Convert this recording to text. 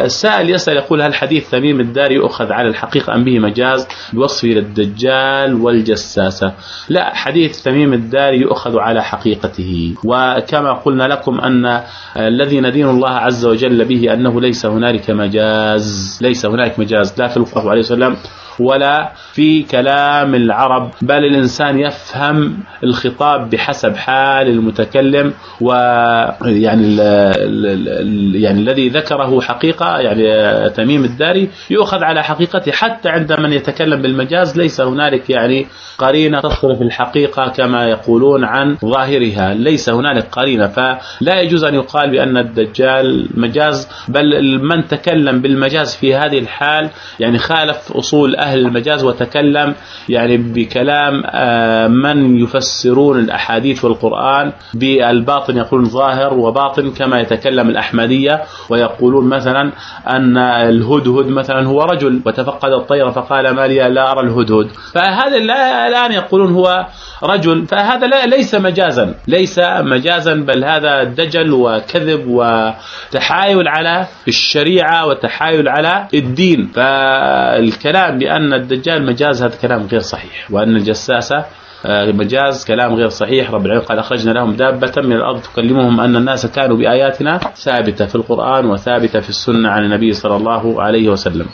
السائل يسأل يقول: هل حديث تميم الداري يؤخذ على الحقيقة أم به مجاز بوصفه للدجال والجساسة؟ لا، حديث تميم الداري يؤخذ على حقيقته، وكما قلنا لكم أن الذي ندين الله عز وجل به أنه ليس هنالك مجاز، ليس هنالك مجاز لا في الله عليه وسلم ولا في كلام العرب، بل الإنسان يفهم الخطاب بحسب حال المتكلم، ويعني يعني الذي ذكره حقيقة، يعني تميم الداري يؤخذ على حقيقته، حتى عند من يتكلم بالمجاز ليس هنالك يعني قرينة تصرف الحقيقة كما يقولون عن ظاهرها، ليس هنالك قرينة، فلا يجوز أن يقال بأن الدجال مجاز، بل من تكلم بالمجاز في هذه الحال يعني خالف أصول أهل المجاز وتكلم يعني بكلام من يفسرون الأحاديث والقرآن بالباطن، يقولون ظاهر وباطن، كما يتكلم الأحمدية ويقولون مثلا أن الهدهد مثلا هو رجل وتفقد الطير فقال ما لي لا أرى الهدهد، فهذا الآن يقولون هو رجل، فهذا ليس مجازا، ليس مجازا، بل هذا دجل وكذب وتحايل على الشريعة وتحايل على الدين. فالكلام بأن الدجال مجاز هذا كلام غير صحيح، وأن الجساسة مجاز كلام غير صحيح. رب العالمين قال: أخرجنا لهم دابة من الأرض تكلمهم أن الناس كانوا بآياتنا ثابتة في القرآن وثابتة في السنة عن النبي صلى الله عليه وسلم.